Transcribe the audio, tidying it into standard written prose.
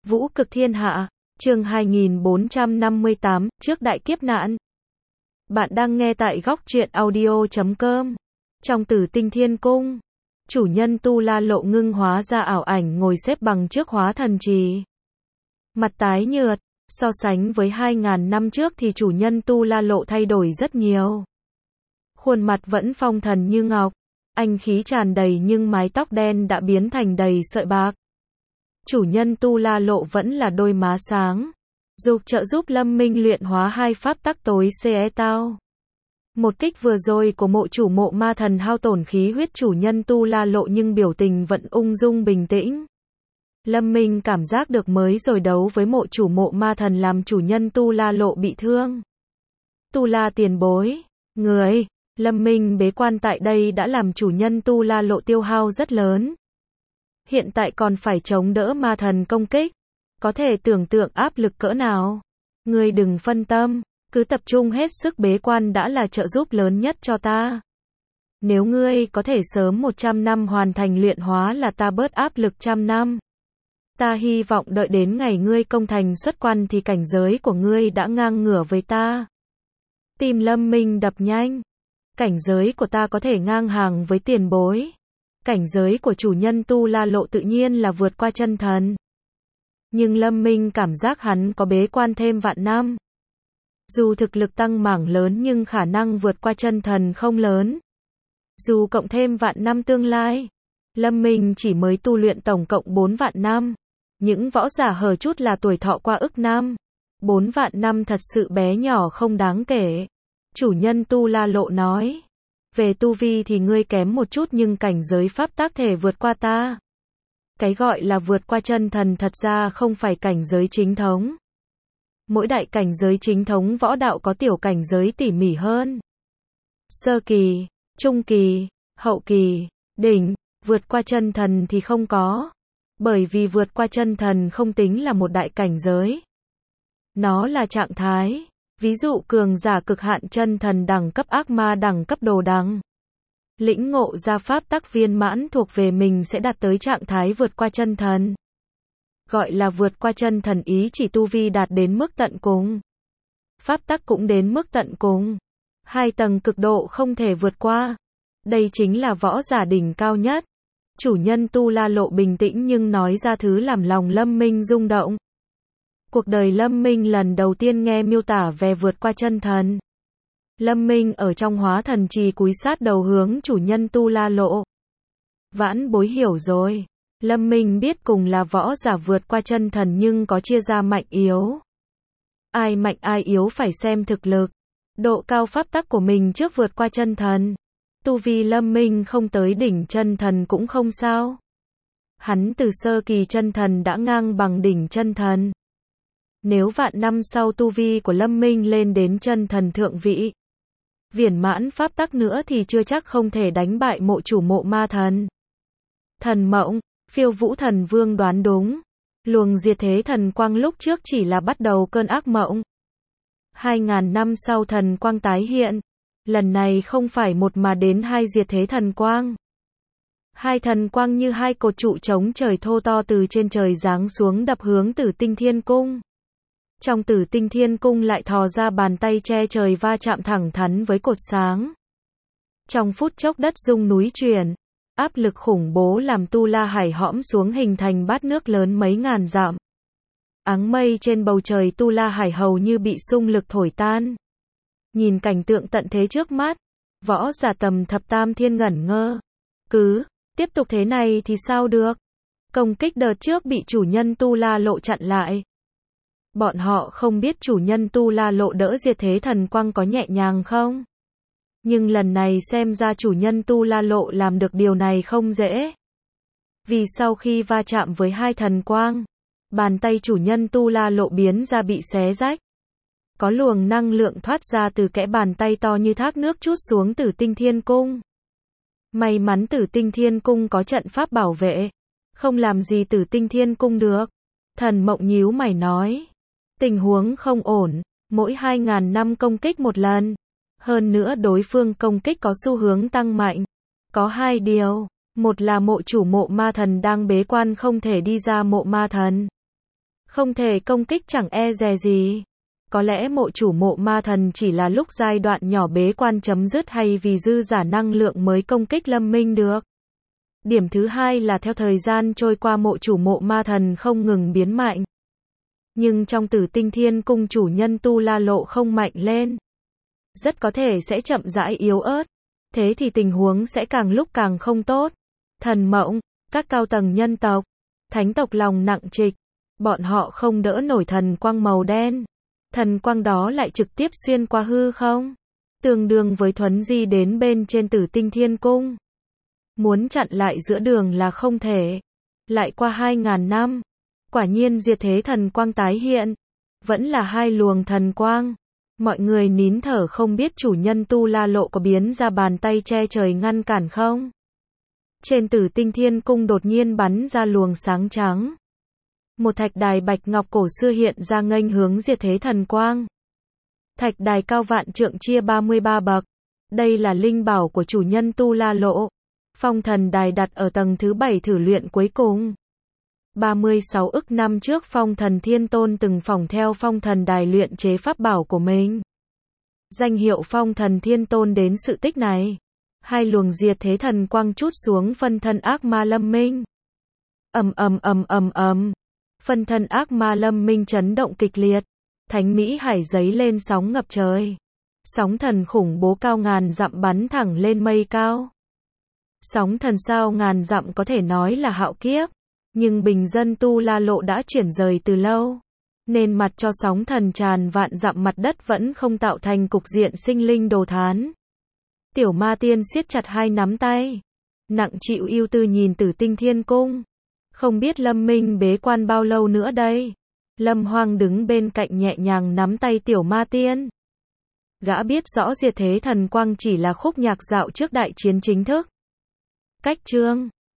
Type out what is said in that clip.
Vũ cực thiên hạ, chương 2458, trước đại kiếp nạn. Bạn đang nghe tại góc truyện audio.com. Trong Tử Tinh Thiên Cung, chủ nhân Tu La Lộ ngưng hóa ra ảo ảnh ngồi xếp bằng trước hóa thần trì. Mặt tái nhợt, so sánh với 2000 năm trước thì chủ nhân Tu La Lộ thay đổi rất nhiều. Khuôn mặt vẫn phong thần như ngọc, anh khí tràn đầy nhưng mái tóc đen đã biến thành đầy sợi bạc. Chủ nhân Tu La Lộ vẫn là đôi má sáng, dục trợ giúp Lâm Minh luyện hóa hai pháp tắc tối CE Tao. Một kích vừa rồi của mộ chủ Mộ Ma Thần hao tổn khí huyết chủ nhân Tu La Lộ nhưng biểu tình vẫn ung dung bình tĩnh. Lâm Minh cảm giác được mới rồi đấu với mộ chủ Mộ Ma Thần làm chủ nhân Tu La Lộ bị thương. Tu La tiền bối, người, Lâm Minh bế quan tại đây đã làm chủ nhân Tu La Lộ tiêu hao rất lớn. Hiện tại còn phải chống đỡ ma thần công kích. Có thể tưởng tượng áp lực cỡ nào. Ngươi đừng phân tâm, cứ tập trung hết sức bế quan đã là trợ giúp lớn nhất cho ta. Nếu ngươi có thể sớm 100 năm hoàn thành luyện hóa là ta bớt áp lực 100 năm. Ta hy vọng đợi đến ngày ngươi công thành xuất quan thì cảnh giới của ngươi đã ngang ngửa với ta. Tim Lâm Minh đập nhanh. Cảnh giới của ta có thể ngang hàng với tiền bối. Cảnh giới của chủ nhân Tu La Lộ tự nhiên là vượt qua chân thần. Nhưng Lâm Minh cảm giác hắn có bế quan thêm vạn năm. Dù thực lực tăng mảng lớn nhưng khả năng vượt qua chân thần không lớn. Dù cộng thêm vạn năm tương lai, Lâm Minh chỉ mới tu luyện tổng cộng 4 vạn năm. Những võ giả hở chút là tuổi thọ qua ức năm. 4 vạn năm thật sự bé nhỏ không đáng kể. Chủ nhân Tu La Lộ nói. Về tu vi thì ngươi kém một chút nhưng cảnh giới pháp tác thể vượt qua ta. Cái gọi là vượt qua chân thần thật ra không phải cảnh giới chính thống. Mỗi đại cảnh giới chính thống võ đạo có tiểu cảnh giới tỉ mỉ hơn. Sơ kỳ, trung kỳ, hậu kỳ, đỉnh, vượt qua chân thần thì không có. Bởi vì vượt qua chân thần không tính là một đại cảnh giới. Nó là trạng thái. Ví dụ cường giả cực hạn chân thần đẳng cấp ác ma đẳng cấp đồ đằng. Lĩnh ngộ ra pháp tắc viên mãn thuộc về mình sẽ đạt tới trạng thái vượt qua chân thần. Gọi là vượt qua chân thần ý chỉ tu vi đạt đến mức tận cùng. Pháp tắc cũng đến mức tận cùng. Hai tầng cực độ không thể vượt qua. Đây chính là võ giả đỉnh cao nhất. Chủ nhân Tu La Lộ bình tĩnh nhưng nói ra thứ làm lòng Lâm Minh rung động. Cuộc đời Lâm Minh lần đầu tiên nghe miêu tả về vượt qua chân thần. Lâm Minh ở trong hóa thần trì cúi sát đầu hướng chủ nhân Tu La Lộ. Vãn bối hiểu rồi. Lâm Minh biết cùng là võ giả vượt qua chân thần nhưng có chia ra mạnh yếu. Ai mạnh ai yếu phải xem thực lực. Độ cao pháp tắc của mình trước vượt qua chân thần. Tu vi Lâm Minh không tới đỉnh chân thần cũng không sao. Hắn từ sơ kỳ chân thần đã ngang bằng đỉnh chân thần. Nếu vạn năm sau tu vi của Lâm Minh lên đến chân thần thượng vị, viển mãn pháp tắc nữa thì chưa chắc không thể đánh bại mộ chủ Mộ Ma Thần. Thần mộng, Phiêu Vũ Thần Vương đoán đúng. Luồng diệt thế thần quang lúc trước chỉ là bắt đầu cơn ác mộng. 2000 năm sau thần quang tái hiện. Lần này không phải một mà đến hai diệt thế thần quang. Hai thần quang như hai cột trụ chống trời thô to từ trên trời giáng xuống đập hướng Tử Tinh Thiên Cung. Trong Tử Tinh Thiên Cung lại thò ra bàn tay che trời va chạm thẳng thắn với cột sáng. Trong phút chốc đất rung núi chuyển. Áp lực khủng bố làm Tu La Hải hõm xuống hình thành bát nước lớn mấy ngàn dặm. Áng mây trên bầu trời Tu La Hải hầu như bị xung lực thổi tan. Nhìn cảnh tượng tận thế trước mắt, võ giả tầm thập tam thiên ngẩn ngơ. Cứ tiếp tục thế này thì sao được? Công kích đợt trước bị chủ nhân Tu La Lộ chặn lại. Bọn họ không biết chủ nhân Tu La Lộ đỡ diệt thế thần quang có nhẹ nhàng không? Nhưng lần này xem ra chủ nhân Tu La Lộ làm được điều này không dễ. Vì sau khi va chạm với hai thần quang, bàn tay chủ nhân Tu La Lộ biến ra bị xé rách. Có luồng năng lượng thoát ra từ kẽ bàn tay to như thác nước trút xuống Tử Tinh Thiên Cung. May mắn Tử Tinh Thiên Cung có trận pháp bảo vệ. Không làm gì Tử Tinh Thiên Cung được. Thần mộng nhíu mày nói. Tình huống không ổn. Mỗi 2000 năm công kích một lần. Hơn nữa đối phương công kích có xu hướng tăng mạnh. Có hai điều. Một là mộ chủ Mộ Ma Thần đang bế quan không thể đi ra Mộ Ma Thần. không thể công kích chẳng e dè gì. Có lẽ mộ chủ mộ ma thần chỉ là lúc giai đoạn nhỏ bế quan chấm dứt hay vì dư giả năng lượng mới công kích Lâm Minh được. Điểm thứ hai là theo thời gian trôi qua mộ chủ mộ ma thần không ngừng biến mạnh. Nhưng trong Tử Tinh Thiên Cung chủ nhân Tu La Lộ không mạnh lên. Rất có thể sẽ chậm rãi yếu ớt. Thế thì tình huống sẽ càng lúc càng không tốt. Thần Mộng, các cao tầng nhân tộc, thánh tộc lòng nặng trịch. Bọn họ không đỡ nổi thần quang màu đen. Thần quang đó lại trực tiếp xuyên qua hư không. Tương đương với thuấn di đến bên trên Tử Tinh Thiên Cung. Muốn chặn lại giữa đường là không thể. Lại qua 2.000 năm. Quả nhiên diệt thế thần quang tái hiện. Vẫn là hai luồng thần quang. Mọi người nín thở không biết chủ nhân Tu La Lộ có biến ra bàn tay che trời ngăn cản không. Trên Tử Tinh Thiên Cung đột nhiên bắn ra luồng sáng trắng. Một thạch đài bạch ngọc cổ xưa hiện ra nghênh hướng diệt thế thần quang. Thạch đài cao vạn trượng chia 33 bậc. Đây là linh bảo của chủ nhân Tu La Lộ. Phong thần đài đặt ở tầng thứ 7 thử luyện cuối cùng. 36 ức năm trước Phong Thần Thiên Tôn từng phỏng theo Phong Thần Đài luyện chế pháp bảo của mình. Danh hiệu Phong Thần Thiên Tôn đến sự tích này. Hai luồng diệt thế thần quang trút xuống phân thân ác ma Lâm Minh. Ầm ầm ầm ầm ầm. Phân thân ác ma Lâm Minh chấn động kịch liệt. Thánh Mỹ Hải giấy lên sóng ngập trời. Sóng thần khủng bố cao ngàn dặm bắn thẳng lên mây cao. Sóng thần sao ngàn dặm có thể nói là hạo kiếp. Nhưng bình dân Tu La Lộ đã chuyển rời từ lâu. Nên mặt cho sóng thần tràn vạn dặm mặt đất vẫn không tạo thành cục diện sinh linh đồ thán. Tiểu Ma Tiên siết chặt hai nắm tay. Nặng chịu ưu tư nhìn Tử Tinh Thiên Cung. Không biết Lâm Minh bế quan bao lâu nữa đây. Lâm Hoang đứng bên cạnh nhẹ nhàng nắm tay Tiểu Ma Tiên. Gã biết rõ diệt thế thần quang chỉ là khúc nhạc dạo trước đại chiến chính thức. Cách chương